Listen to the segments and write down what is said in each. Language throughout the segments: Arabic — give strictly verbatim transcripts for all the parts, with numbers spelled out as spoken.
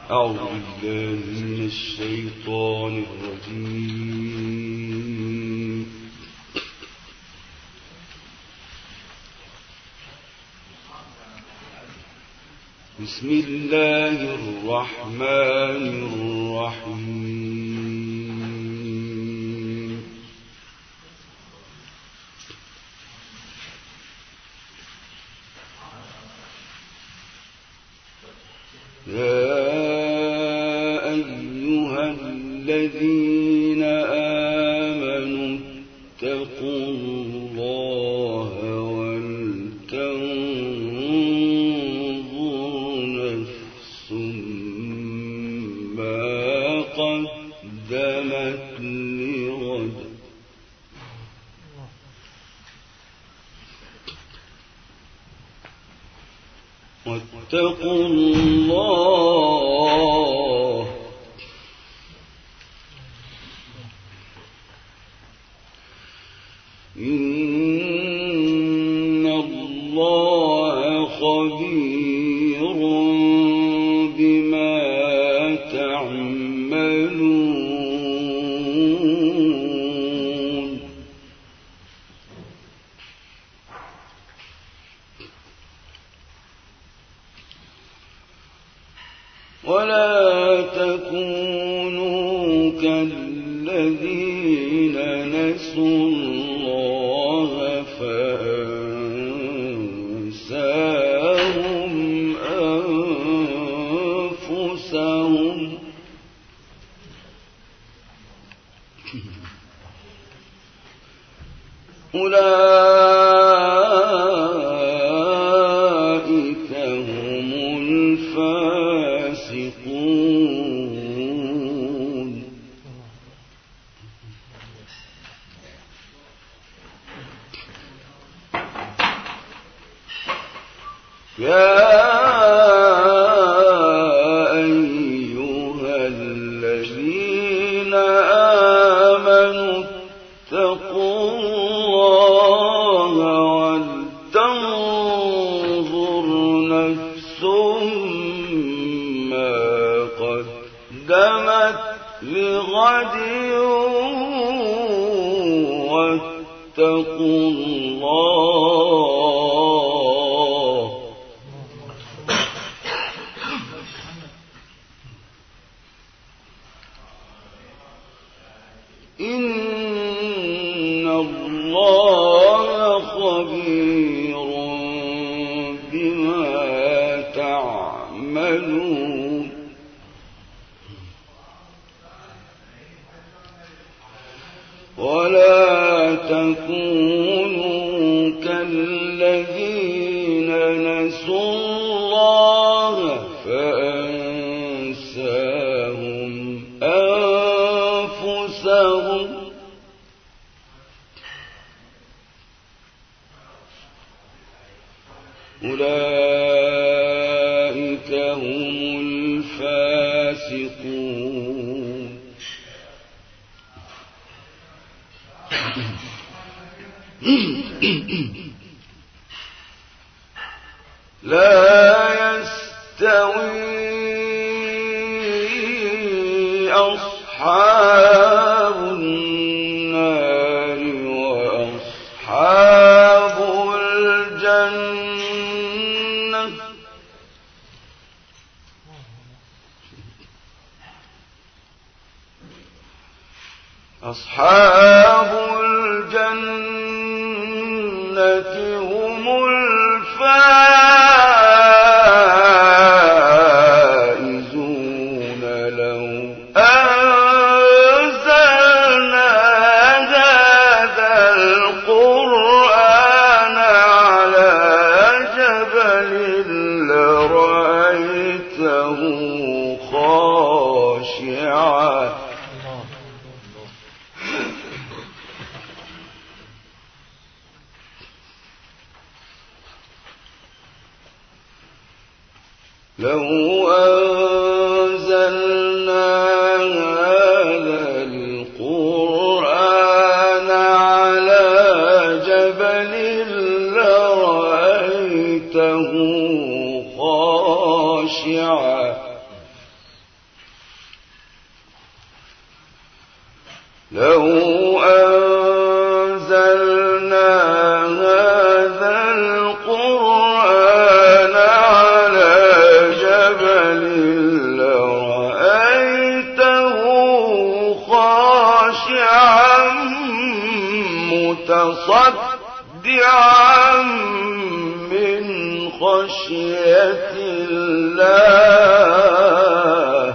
أعوذ بالله من الشيطان الرجيم. بسم الله الرحمن الرحيم. يا أيها الذين آمنوا اتقوا الله ولتنظر نفس ما قدمت لغد واتقوا الله إن الله خبير بما تعملون. ولا تكونوا كالذين نسوا الله فأنساهم أنفسهم أولئك هم الفاسقون. يا أيها الذين آمنوا اتقوا الله ولتنظر نفس ما قدمت لغد واتقوا الله إن الله خبير بما تعملون. ولا تكونوا كالذين نسوا الله فأنساهم أنفسهم أولئك هم الفاسقون. لا يستوي أصحاب النار وأصحاب الجنة أصحاب الجنة هم الفائزون. لو أنزلنا هذا القرآن على جبل لرأيته خاشعا لو أنزلنا هذا القرآن على جبل لرأيته خاشعا لو أنزلنا هذا القرآن على جبل لرأيته خاشعا متصدعا من خشية الله.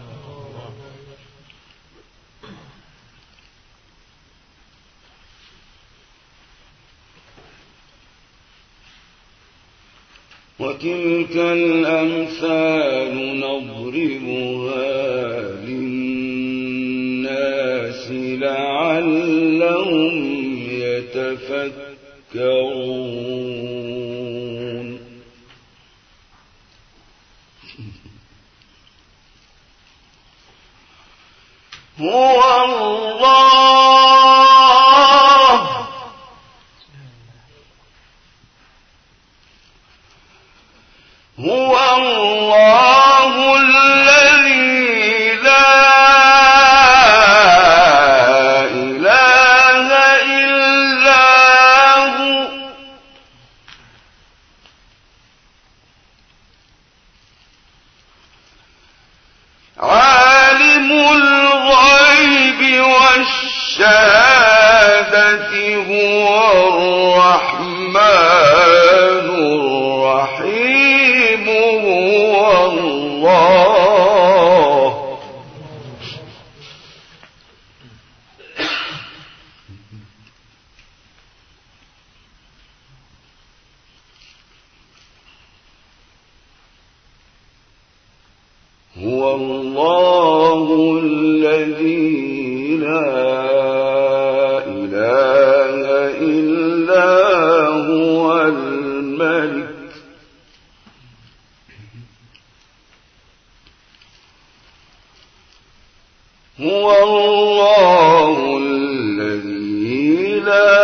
وتلك الأمثال نضربها للناس لعلهم يتفكرون. هو الله هو الله الذي لا إله إلا هو عالم الغيب والشهادة هو الرحمن الرحيم. هو الله هو الله الذي لا إله إلا هو الملك هو الله الذي لا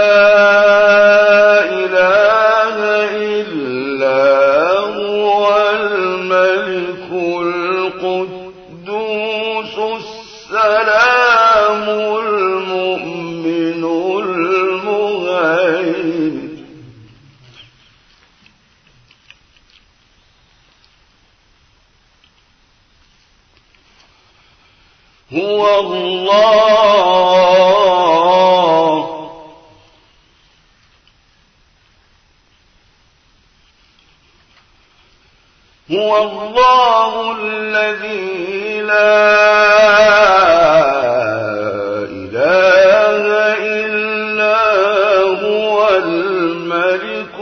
إله إلا هو الملك القدوس السلام المؤمن المهيمن. هو الله هو الله الذي لا إله إلا هو الملك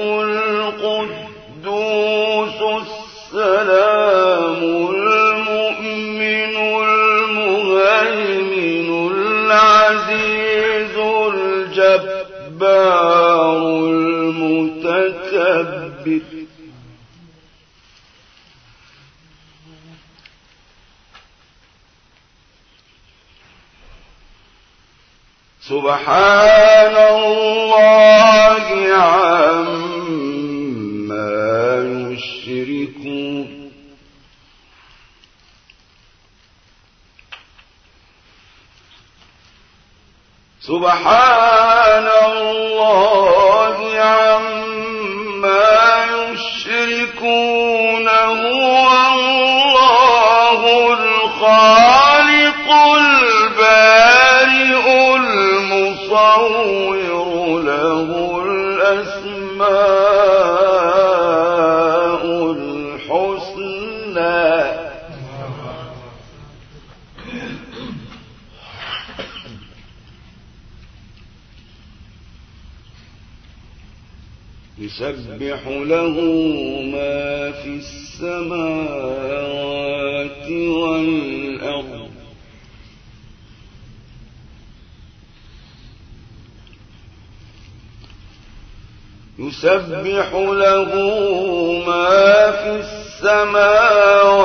القدوس السلام المؤمن المهيمن العزيز الجبار المتكبر. سبحان الله عما يشركون. سبحان الله عما يشركون. هو الله الخالق البارئ المصور له الأسماء الحسنى. يسبح له ما في السماوات والأرض يسبح له ما في السماوات